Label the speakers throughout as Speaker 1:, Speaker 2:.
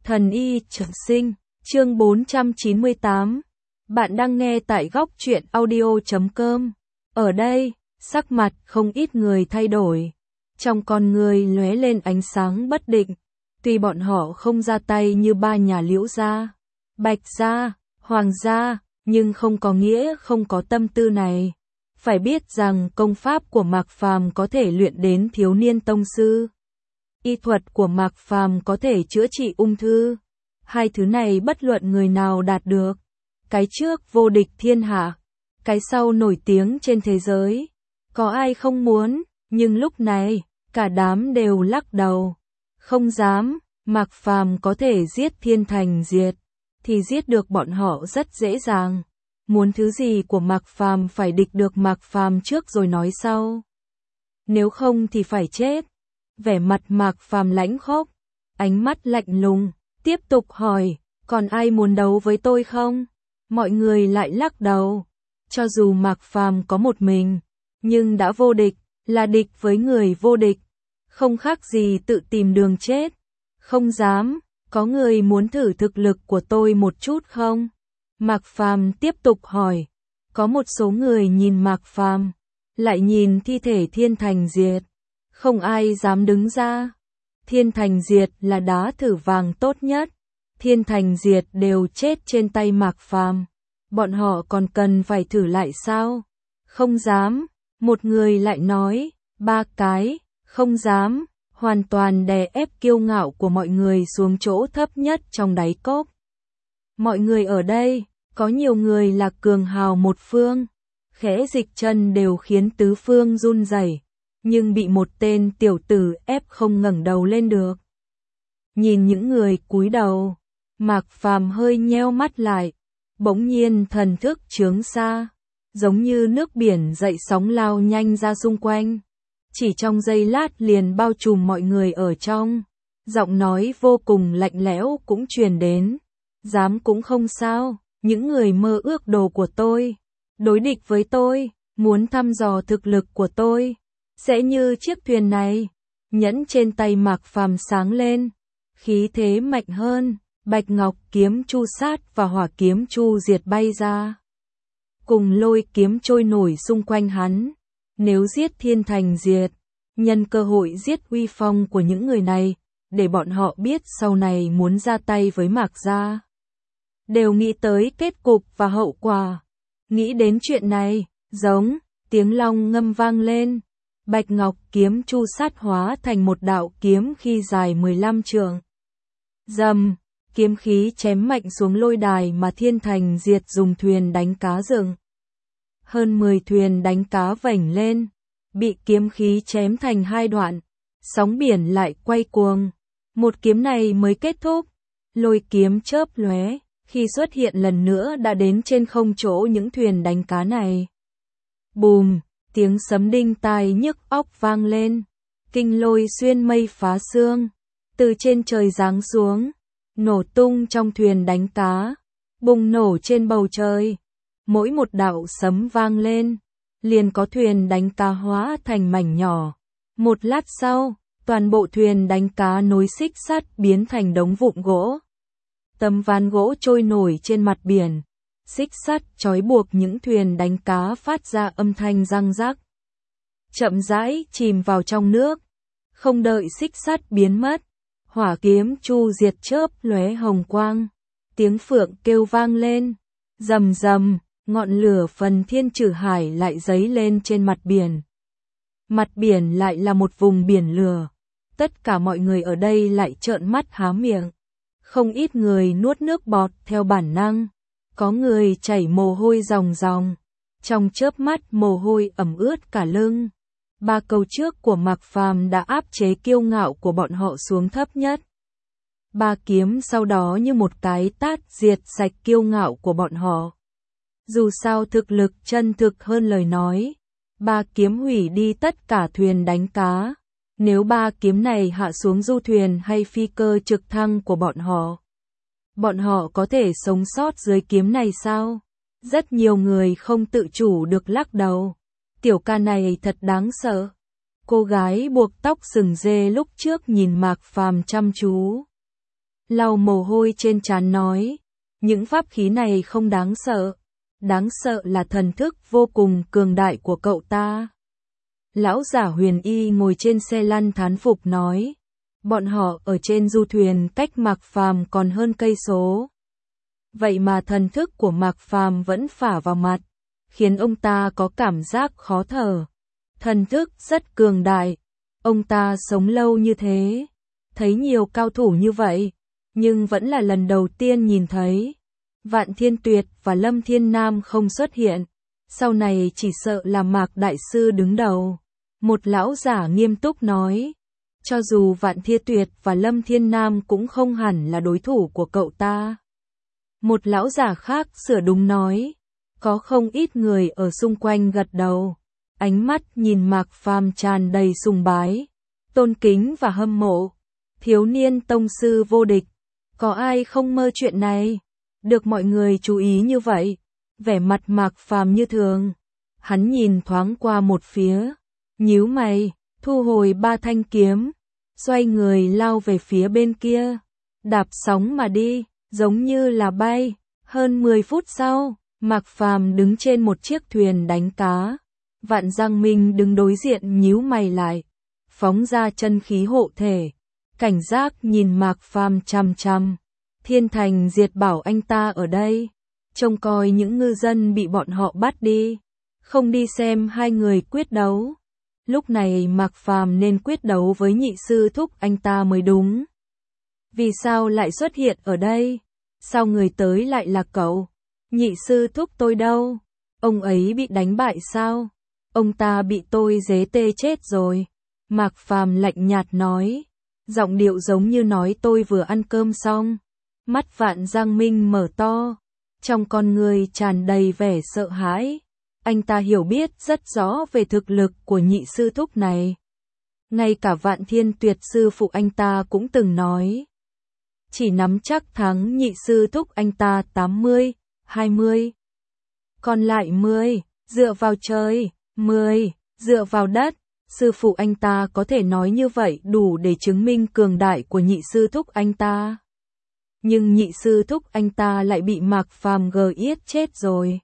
Speaker 1: Thần y trường sinh, chương 498. Bạn đang nghe tại góc truyện audio.com. Ở đây, sắc mặt không ít người thay đổi. Trong con người lóe lên ánh sáng bất định. Tuy bọn họ không ra tay như ba nhà Liễu gia, Bạch gia, Hoàng gia, nhưng không có nghĩa không có tâm tư này. Phải biết rằng công pháp của Mạc Phàm có thể luyện đến thiếu niên tông sư. Y thuật của Mạc Phàm có thể chữa trị ung thư. Hai thứ này bất luận người nào đạt được. Cái trước vô địch thiên hạ, cái sau nổi tiếng trên thế giới. Có ai không muốn, nhưng lúc này, cả đám đều lắc đầu. Không dám, Mạc Phàm có thể giết Thiên Thành Diệt, thì giết được bọn họ rất dễ dàng. Muốn thứ gì của Mạc Phàm phải địch được Mạc Phàm trước rồi nói sau. Nếu không thì phải chết. Vẻ mặt Mạc Phàm lãnh khốc, ánh mắt lạnh lùng, tiếp tục hỏi, còn ai muốn đấu với tôi không? Mọi người lại lắc đầu. Cho dù Mạc Phàm có một mình, nhưng đã vô địch, là địch với người vô địch. Không khác gì tự tìm đường chết. Không dám, có người muốn thử thực lực của tôi một chút không? Mạc Phàm tiếp tục hỏi. Có một số người nhìn Mạc Phàm, lại nhìn thi thể Thiên Thành Diệt. Không ai dám đứng ra. Thiên Thành Diệt là đá thử vàng tốt nhất. Thiên Thành Diệt đều chết trên tay Mạc Phàm. Bọn họ còn cần phải thử lại sao? Không dám. Một người lại nói, ba cái, không dám, hoàn toàn đè ép kiêu ngạo của mọi người xuống chỗ thấp nhất trong đáy cốc. Mọi người ở đây, có nhiều người là cường hào một phương. Khẽ dịch chân đều khiến tứ phương run rẩy. Nhưng bị một tên tiểu tử ép không ngẩng đầu lên được. Nhìn những người cúi đầu, Mạc Phàm hơi nheo mắt lại, bỗng nhiên thần thức chướng xa, giống như nước biển dậy sóng lao nhanh ra xung quanh. Chỉ trong giây lát liền bao trùm mọi người ở trong, giọng nói vô cùng lạnh lẽo cũng truyền đến, dám cũng không sao, những người mơ ước đồ của tôi, đối địch với tôi, muốn thăm dò thực lực của tôi. Sẽ như chiếc thuyền này. Nhẫn trên tay Mạc Phàm sáng lên, khí thế mạnh hơn, Bạch Ngọc kiếm chu sát và Hỏa kiếm chu diệt bay ra. Cùng lôi kiếm trôi nổi xung quanh hắn. Nếu giết Thiên Thành Diệt, nhân cơ hội giết uy phong của những người này, để bọn họ biết sau này muốn ra tay với Mạc gia. Đều nghĩ tới kết cục và hậu quả. Nghĩ đến chuyện này, giống, tiếng long ngâm vang lên. Bạch Ngọc kiếm chu sát hóa thành một đạo kiếm khi dài 15 trượng. Rầm, kiếm khí chém mạnh xuống lôi đài mà Thiên Thành Diệt dùng thuyền đánh cá rừng. Hơn 10 thuyền đánh cá vảnh lên, bị kiếm khí chém thành hai đoạn, sóng biển lại quay cuồng. Một kiếm này mới kết thúc, lôi kiếm chớp lóe, khi xuất hiện lần nữa đã đến trên không chỗ những thuyền đánh cá này. Bùm! Tiếng sấm đinh tai nhức óc vang lên, kinh lôi xuyên mây phá sương, từ trên trời giáng xuống, nổ tung trong thuyền đánh cá, bùng nổ trên bầu trời. Mỗi một đạo sấm vang lên, liền có thuyền đánh cá hóa thành mảnh nhỏ. Một lát sau, toàn bộ thuyền đánh cá nối xích sắt biến thành đống vụn gỗ. Tấm ván gỗ trôi nổi trên mặt biển. Xích sắt trói buộc những thuyền đánh cá phát ra âm thanh răng rắc. Chậm rãi chìm vào trong nước. Không đợi xích sắt biến mất, Hỏa kiếm chu diệt chớp lóe hồng quang. Tiếng phượng kêu vang lên. Rầm rầm, ngọn lửa phần thiên trừ hải lại dấy lên trên mặt biển. Mặt biển lại là một vùng biển lửa. Tất cả mọi người ở đây lại trợn mắt há miệng. Không ít người nuốt nước bọt theo bản năng. Có người chảy mồ hôi ròng ròng, trong chớp mắt mồ hôi ẩm ướt cả lưng. Ba câu trước của Mạc Phàm đã áp chế kiêu ngạo của bọn họ xuống thấp nhất. Ba kiếm sau đó như một cái tát diệt sạch kiêu ngạo của bọn họ. Dù sao thực lực chân thực hơn lời nói, ba kiếm hủy đi tất cả thuyền đánh cá. Nếu ba kiếm này hạ xuống du thuyền hay phi cơ trực thăng của bọn họ có thể sống sót dưới kiếm này sao? Rất nhiều người không tự chủ được lắc đầu. Tiểu ca này thật đáng sợ. Cô gái buộc tóc sừng dê lúc trước nhìn Mạc Phàm chăm chú. lau mồ hôi trên trán nói, những pháp khí này không đáng sợ là thần thức vô cùng cường đại của cậu ta. Lão giả Huyền Y ngồi trên xe lăn thán phục nói, bọn họ ở trên du thuyền cách Mạc Phàm còn hơn cây số. Vậy mà thần thức của Mạc Phàm vẫn phả vào mặt, khiến ông ta có cảm giác khó thở. Thần thức rất cường đại, ông ta sống lâu như thế, thấy nhiều cao thủ như vậy, nhưng vẫn là lần đầu tiên nhìn thấy. Vạn Thiên Tuyệt và Lâm Thiên Nam không xuất hiện, sau này chỉ sợ là Mạc Đại Sư đứng đầu. Một lão giả nghiêm túc nói, cho dù Vạn Thiên Tuyệt và Lâm Thiên Nam cũng không hẳn là đối thủ của cậu ta. Một lão giả khác sửa đúng nói, có không ít người ở xung quanh gật đầu, ánh mắt nhìn Mạc Phàm tràn đầy sùng bái, tôn kính và hâm mộ. Thiếu niên tông sư vô địch, có ai không mơ chuyện này? Được mọi người chú ý như vậy, vẻ mặt Mạc Phàm như thường. Hắn nhìn thoáng qua một phía, nhíu mày, thu hồi 3 thanh kiếm, xoay người lao về phía bên kia, đạp sóng mà đi, giống như là bay. Hơn 10 phút sau, Mạc Phàm đứng trên một chiếc thuyền đánh cá. Vạn Giang Minh đứng đối diện nhíu mày lại, phóng ra chân khí hộ thể, cảnh giác nhìn Mạc Phàm chằm chằm. Thiên Thành Diệt bảo anh ta ở đây, trông coi những ngư dân bị bọn họ bắt đi, không đi xem hai người quyết đấu. Lúc này Mạc Phàm nên quyết đấu với nhị sư thúc anh ta mới đúng. Vì sao lại xuất hiện ở đây? Sao người tới lại là cậu? Nhị sư thúc tôi đâu? Ông ấy bị đánh bại sao? Ông ta bị tôi giết tê chết rồi. Mạc Phàm lạnh nhạt nói, giọng điệu giống như nói tôi vừa ăn cơm xong. Mắt Vạn Giang Minh mở to, trong con người tràn đầy vẻ sợ hãi. Anh ta hiểu biết rất rõ về thực lực của nhị sư thúc này. Ngay cả Vạn Thiên Tuyệt sư phụ anh ta cũng từng nói, chỉ nắm chắc thắng nhị sư thúc anh ta 80-20. Còn lại 10, dựa vào trời, 10, dựa vào đất. Sư phụ anh ta có thể nói như vậy đủ để chứng minh cường đại của nhị sư thúc anh ta. Nhưng nhị sư thúc anh ta lại bị Mạc Phàm giết chết rồi.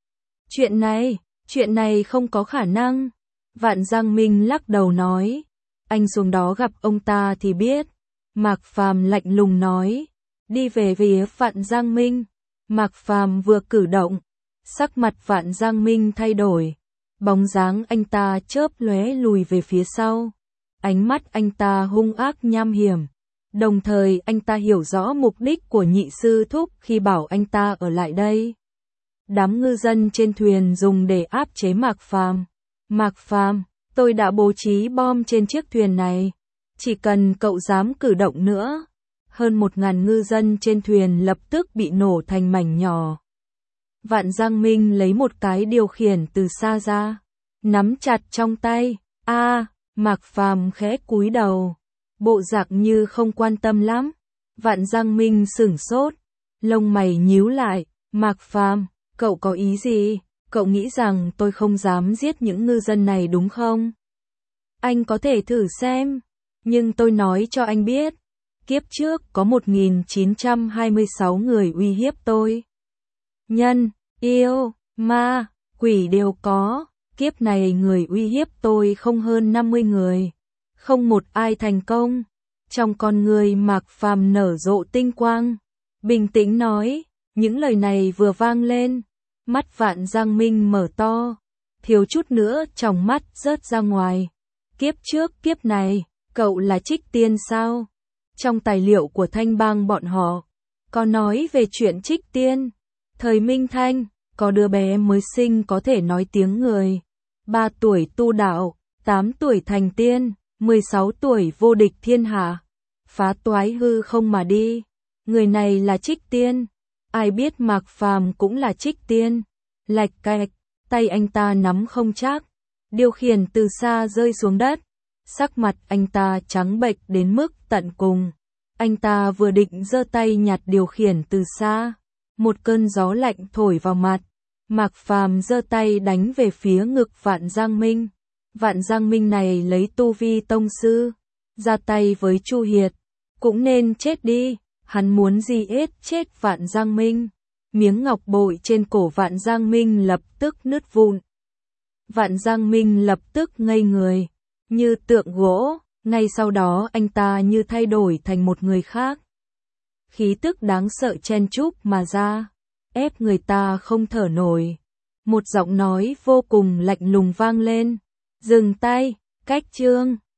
Speaker 1: Chuyện này không có khả năng. Vạn Giang Minh lắc đầu nói, anh xuống đó gặp ông ta thì biết. Mạc Phàm lạnh lùng nói, đi về phía Vạn Giang Minh. Mạc Phàm vừa cử động, sắc mặt Vạn Giang Minh thay đổi, bóng dáng anh ta chớp lóe lùi về phía sau. Ánh mắt anh ta hung ác nham hiểm, đồng thời anh ta hiểu rõ mục đích của nhị sư thúc khi bảo anh ta ở lại đây. Đám ngư dân trên thuyền dùng để áp chế Mạc Phàm. Mạc Phàm, tôi đã bố trí bom trên chiếc thuyền này, chỉ cần cậu dám cử động nữa, hơn 1000 ngư dân trên thuyền lập tức bị nổ thành mảnh nhỏ. Vạn Giang Minh lấy một cái điều khiển từ xa ra, nắm chặt trong tay. Mạc Phàm khẽ cúi đầu, bộ dạng như không quan tâm lắm. Vạn Giang Minh sửng sốt, lông mày nhíu lại. Mạc Phàm, cậu có ý gì? Cậu nghĩ rằng tôi không dám giết những ngư dân này đúng không? Anh có thể thử xem, nhưng tôi nói cho anh biết, kiếp trước có 1926 người uy hiếp tôi. Nhân, yêu, ma, quỷ đều có, kiếp này người uy hiếp tôi không hơn 50 người, không một ai thành công. Trong con người Mạc Phàm nở rộ tinh quang, bình tĩnh nói, những lời này vừa vang lên, mắt Vạn Giang Minh mở to, thiếu chút nữa tròng mắt rớt ra ngoài. Kiếp trước kiếp này, cậu là Trích Tiên sao? Trong tài liệu của Thanh Bang bọn họ, có nói về chuyện Trích Tiên. Thời Minh Thanh, có đứa bé mới sinh có thể nói tiếng người. 3 tuổi tu đạo, 8 tuổi thành tiên, 16 tuổi vô địch thiên hạ. Phá toái hư không mà đi. Người này là Trích Tiên. Ai biết Mạc Phàm cũng là Trích Tiên. Lạch cạch, tay anh ta nắm không chắc, điều khiển từ xa rơi xuống đất. Sắc mặt anh ta trắng bệch đến mức tận cùng. Anh ta vừa định giơ tay nhặt điều khiển từ xa, một cơn gió lạnh thổi vào mặt. Mạc Phàm giơ tay đánh về phía ngực Vạn Giang Minh. Vạn Giang Minh này lấy tu vi tông sư, ra tay với Chu Hiệt, cũng nên chết đi. Hắn muốn giết chết Vạn Giang Minh. Miếng ngọc bội trên cổ Vạn Giang Minh lập tức nứt vụn. Vạn Giang Minh lập tức ngây người, như tượng gỗ, ngay sau đó anh ta như thay đổi thành một người khác. Khí tức đáng sợ chen chúc mà ra, ép người ta không thở nổi. Một giọng nói vô cùng lạnh lùng vang lên, dừng tay, cách chương.